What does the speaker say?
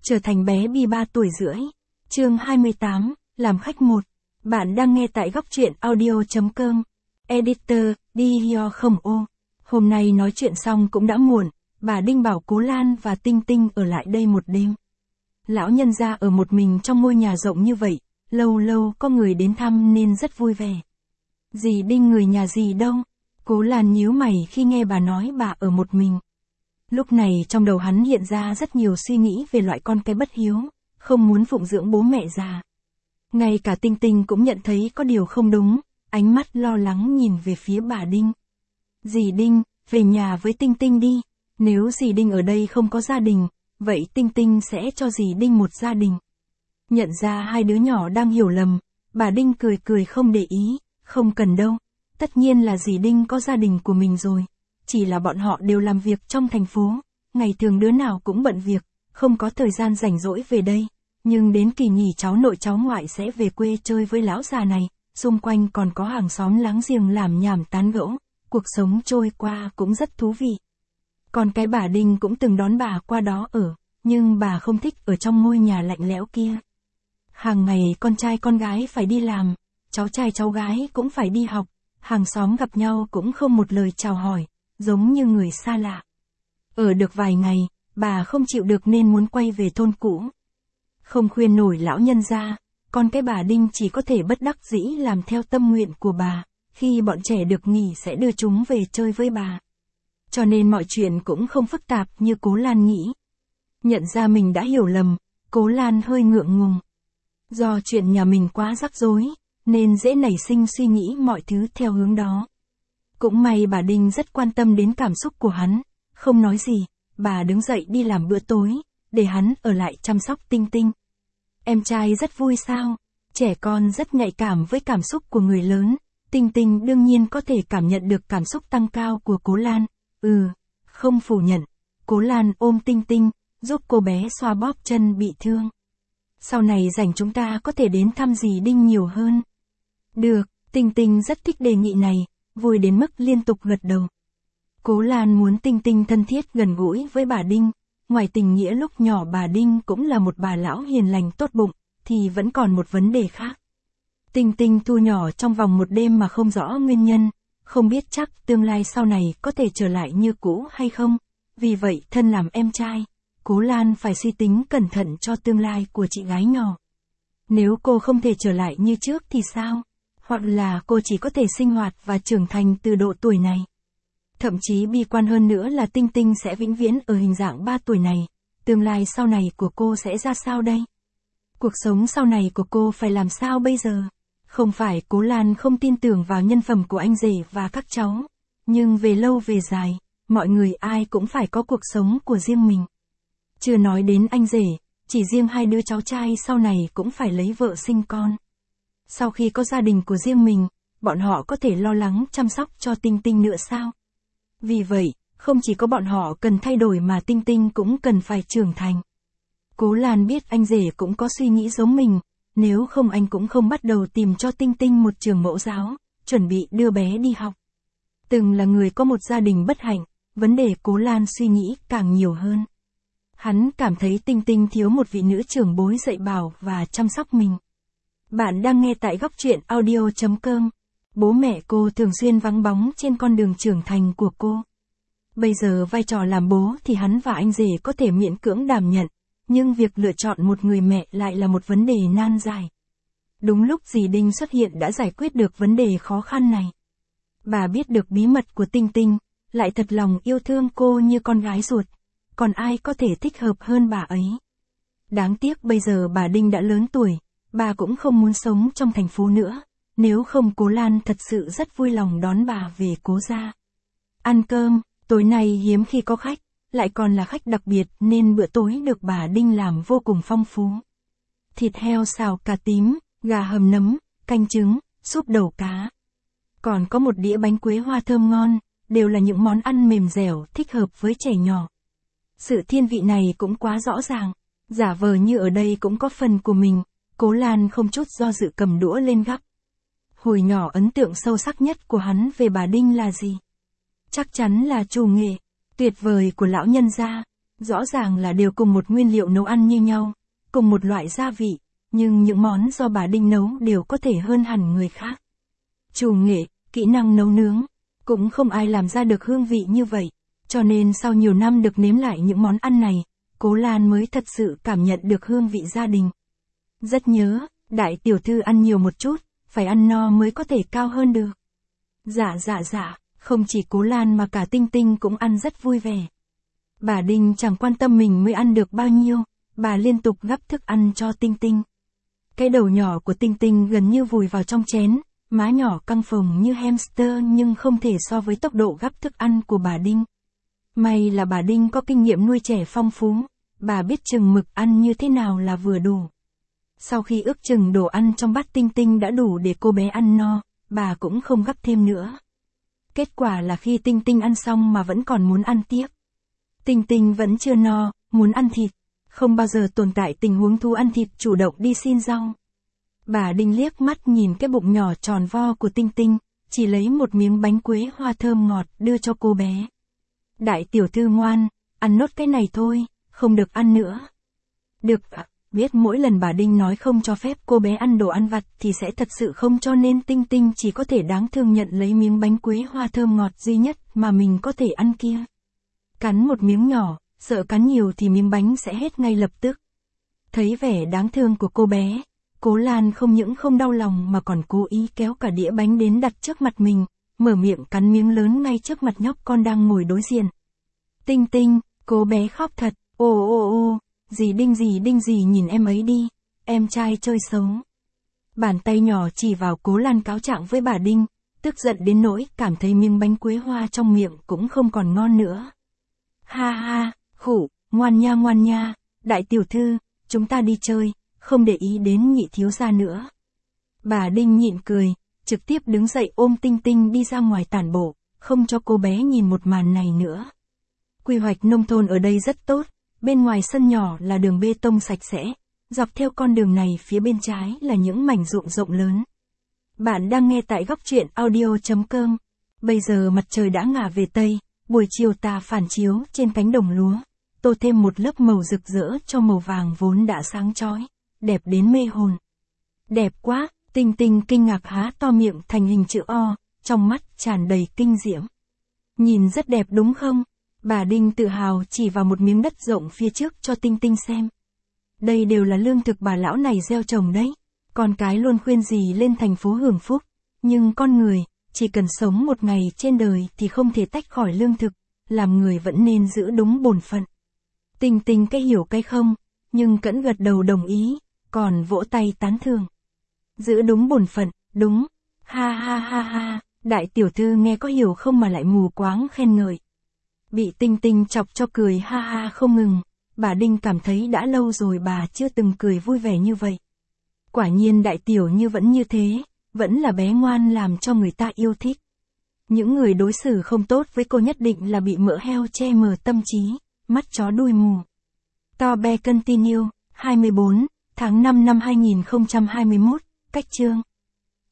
Trở thành bé Bi 3 tuổi rưỡi. Chương 28, làm khách 1. Bạn đang nghe tại góc truyện audio.com. Editor, đi hio không ô. Hôm nay nói chuyện xong cũng đã muộn, bà Đinh bảo Cố Lan và Tinh Tinh ở lại đây một đêm. Lão nhân gia ở một mình trong ngôi nhà rộng như vậy, lâu lâu có người đến thăm nên rất vui vẻ. Dì Đinh người nhà dì đâu? Cố Lan nhíu mày khi nghe bà nói bà ở một mình. Lúc này trong đầu hắn hiện ra rất nhiều suy nghĩ về loại con cái bất hiếu, không muốn phụng dưỡng bố mẹ già. Ngay cả Tinh Tinh cũng nhận thấy có điều không đúng, ánh mắt lo lắng nhìn về phía bà Đinh. Dì Đinh, về nhà với Tinh Tinh đi, nếu dì Đinh ở đây không có gia đình, vậy Tinh Tinh sẽ cho dì Đinh một gia đình. Nhận ra hai đứa nhỏ đang hiểu lầm, bà Đinh cười cười không để ý, không cần đâu, tất nhiên là dì Đinh có gia đình của mình rồi. Chỉ là bọn họ đều làm việc trong thành phố, ngày thường đứa nào cũng bận việc, không có thời gian rảnh rỗi về đây, nhưng đến kỳ nghỉ cháu nội cháu ngoại sẽ về quê chơi với lão già này, xung quanh còn có hàng xóm láng giềng làm nhảm tán gẫu, cuộc sống trôi qua cũng rất thú vị. Còn cái bà Đinh cũng từng đón bà qua đó ở, nhưng bà không thích ở trong ngôi nhà lạnh lẽo kia. Hàng ngày con trai con gái phải đi làm, cháu trai cháu gái cũng phải đi học, hàng xóm gặp nhau cũng không một lời chào hỏi, giống như người xa lạ. Ở được vài ngày, bà không chịu được nên muốn quay về thôn cũ. Không khuyên nổi lão nhân gia, còn cái bà Đinh chỉ có thể bất đắc dĩ làm theo tâm nguyện của bà, khi bọn trẻ được nghỉ sẽ đưa chúng về chơi với bà. Cho nên mọi chuyện cũng không phức tạp như Cố Lan nghĩ. Nhận ra mình đã hiểu lầm, Cố Lan hơi ngượng ngùng. Do chuyện nhà mình quá rắc rối, nên dễ nảy sinh suy nghĩ mọi thứ theo hướng đó. Cũng may bà Đinh rất quan tâm đến cảm xúc của hắn, không nói gì, bà đứng dậy đi làm bữa tối, để hắn ở lại chăm sóc Tinh Tinh. Em trai rất vui sao? Trẻ con rất nhạy cảm với cảm xúc của người lớn, Tinh Tinh đương nhiên có thể cảm nhận được cảm xúc tăng cao của Cố Lan. Không phủ nhận. Cố Lan ôm Tinh Tinh, giúp cô bé xoa bóp chân bị thương. Sau này rảnh chúng ta có thể đến thăm dì Đinh nhiều hơn. Được, Tinh Tinh rất thích đề nghị này, vui đến mức liên tục gật đầu. Cố Lan muốn Tinh Tinh thân thiết gần gũi với bà Đinh, ngoài tình nghĩa lúc nhỏ bà Đinh cũng là một bà lão hiền lành tốt bụng, thì vẫn còn một vấn đề khác. Tinh Tinh thu nhỏ trong vòng một đêm mà không rõ nguyên nhân, không biết chắc tương lai sau này có thể trở lại như cũ hay không, vì vậy thân làm em trai, Cố Lan phải suy tính cẩn thận cho tương lai của chị gái nhỏ. Nếu cô không thể trở lại như trước thì sao? Hoặc là cô chỉ có thể sinh hoạt và trưởng thành từ độ tuổi này. Thậm chí bi quan hơn nữa là Tinh Tinh sẽ vĩnh viễn ở hình dạng 3 tuổi này, tương lai sau này của cô sẽ ra sao đây? Cuộc sống sau này của cô phải làm sao bây giờ? Không phải Cố Lan không tin tưởng vào nhân phẩm của anh rể và các cháu, nhưng về lâu về dài, mọi người ai cũng phải có cuộc sống của riêng mình. Chưa nói đến anh rể, chỉ riêng hai đứa cháu trai sau này cũng phải lấy vợ sinh con. Sau khi có gia đình của riêng mình, bọn họ có thể lo lắng chăm sóc cho Tinh Tinh nữa sao? Vì vậy, không chỉ có bọn họ cần thay đổi mà Tinh Tinh cũng cần phải trưởng thành. Cố Lan biết anh rể cũng có suy nghĩ giống mình, nếu không anh cũng không bắt đầu tìm cho Tinh Tinh một trường mẫu giáo, chuẩn bị đưa bé đi học. Từng là người có một gia đình bất hạnh, vấn đề Cố Lan suy nghĩ càng nhiều hơn. Hắn cảm thấy Tinh Tinh thiếu một vị nữ trưởng bối dạy bảo và chăm sóc mình. Bạn đang nghe tại góc truyện audio.com. Bố mẹ cô thường xuyên vắng bóng trên con đường trưởng thành của cô. Bây giờ vai trò làm bố thì hắn và anh rể có thể miễn cưỡng đảm nhận, nhưng việc lựa chọn một người mẹ lại là một vấn đề nan giải. Đúng lúc dì Đinh xuất hiện đã giải quyết được vấn đề khó khăn này. Bà biết được bí mật của Tinh Tinh, lại thật lòng yêu thương cô như con gái ruột, còn ai có thể thích hợp hơn bà ấy. Đáng tiếc bây giờ bà Đinh đã lớn tuổi, bà cũng không muốn sống trong thành phố nữa. Nếu không Cố Lan thật sự rất vui lòng đón bà về Cố gia. Ăn cơm, tối nay hiếm khi có khách, lại còn là khách đặc biệt nên bữa tối được bà Đinh làm vô cùng phong phú. Thịt heo xào cà tím, gà hầm nấm, canh trứng, súp đầu cá. Còn có một đĩa bánh quế hoa thơm ngon, đều là những món ăn mềm dẻo thích hợp với trẻ nhỏ. Sự thiên vị này cũng quá rõ ràng, giả vờ như ở đây cũng có phần của mình, Cố Lan không chút do dự cầm đũa lên gắp. Hồi nhỏ ấn tượng sâu sắc nhất của hắn về bà Đinh là gì? Chắc chắn là chủ nghệ tuyệt vời của lão nhân gia. Rõ ràng là đều cùng một nguyên liệu nấu ăn như nhau, cùng một loại gia vị, nhưng những món do bà Đinh nấu đều có thể hơn hẳn người khác. Chủ nghệ, kỹ năng nấu nướng, cũng không ai làm ra được hương vị như vậy, cho nên sau nhiều năm được nếm lại những món ăn này, Cố Lan mới thật sự cảm nhận được hương vị gia đình. Rất nhớ, đại tiểu thư ăn nhiều một chút, phải ăn no mới có thể cao hơn được. Dạ, không chỉ Cố Lan mà cả Tinh Tinh cũng ăn rất vui vẻ. Bà Đinh chẳng quan tâm mình mới ăn được bao nhiêu, bà liên tục gắp thức ăn cho Tinh Tinh. Cái đầu nhỏ của Tinh Tinh gần như vùi vào trong chén, má nhỏ căng phồng như hamster nhưng không thể so với tốc độ gắp thức ăn của bà Đinh. May là bà Đinh có kinh nghiệm nuôi trẻ phong phú, bà biết chừng mực ăn như thế nào là vừa đủ. Sau khi ước chừng đồ ăn trong bát Tinh Tinh đã đủ để cô bé ăn no, bà cũng không gắp thêm nữa. Kết quả là khi Tinh Tinh ăn xong mà vẫn còn muốn ăn tiếp. Tinh Tinh vẫn chưa no, muốn ăn thịt. Không bao giờ tồn tại tình huống thú ăn thịt chủ động đi xin rau. Bà Đinh liếc mắt nhìn cái bụng nhỏ tròn vo của Tinh Tinh, chỉ lấy một miếng bánh quế hoa thơm ngọt đưa cho cô bé. Đại tiểu thư ngoan, ăn nốt cái này thôi, không được ăn nữa. Được ạ, biết mỗi lần bà Đinh nói không cho phép cô bé ăn đồ ăn vặt thì sẽ thật sự không, cho nên Tinh Tinh chỉ có thể đáng thương nhận lấy miếng bánh quế hoa thơm ngọt duy nhất mà mình có thể ăn kia. Cắn một miếng nhỏ, sợ cắn nhiều thì miếng bánh sẽ hết ngay lập tức. Thấy vẻ đáng thương của cô bé, Cố Lan không những không đau lòng mà còn cố ý kéo cả đĩa bánh đến đặt trước mặt mình, mở miệng cắn miếng lớn ngay trước mặt nhóc con đang ngồi đối diện. Tinh Tinh, cô bé khóc thật, ô, dì Đinh dì nhìn em ấy đi, em trai chơi xấu. Bàn tay nhỏ chỉ vào Cố Lan cáo trạng với bà Đinh, tức giận đến nỗi cảm thấy miếng bánh quế hoa trong miệng cũng không còn ngon nữa. Ha, khủ, ngoan nha, đại tiểu thư, chúng ta đi chơi, không để ý đến Nhị thiếu gia nữa. Bà Đinh nhịn cười, trực tiếp đứng dậy ôm Tinh Tinh đi ra ngoài tản bộ, không cho cô bé nhìn một màn này nữa. Quy hoạch nông thôn ở đây rất tốt, bên ngoài sân nhỏ là đường bê tông sạch sẽ, dọc theo con đường này phía bên trái là những mảnh ruộng rộng lớn. Bạn đang nghe tại góc truyện audio.com. Bây giờ mặt trời đã ngả về Tây, buổi chiều tà phản chiếu trên cánh đồng lúa, tô thêm một lớp màu rực rỡ cho màu vàng vốn đã sáng chói, đẹp đến mê hồn. Đẹp quá, Tinh Tinh kinh ngạc há to miệng thành hình chữ O, trong mắt tràn đầy kinh diễm. Nhìn rất đẹp đúng không? Bà Đinh tự hào chỉ vào một miếng đất rộng phía trước cho Tinh Tinh xem. Đây đều là lương thực bà lão này gieo trồng đấy. Con cái luôn khuyên dì lên thành phố hưởng phúc, nhưng con người, chỉ cần sống một ngày trên đời thì không thể tách khỏi lương thực, làm người vẫn nên giữ đúng bổn phận. Tinh Tinh cái hiểu cái không, nhưng cẫn gật đầu đồng ý, còn vỗ tay tán thưởng. Giữ đúng bổn phận, đúng. Ha, đại tiểu thư nghe có hiểu không mà lại mù quáng khen ngợi. Bị Tinh Tinh chọc cho cười ha không ngừng, bà Đinh cảm thấy đã lâu rồi bà chưa từng cười vui vẻ như vậy. Quả nhiên đại tiểu như vẫn như thế, vẫn là bé ngoan làm cho người ta yêu thích. Những người đối xử không tốt với cô nhất định là bị mỡ heo che mờ tâm trí, mắt chó đuôi mù. Tobe Continue, 24, tháng 5 năm 2021, cách chương.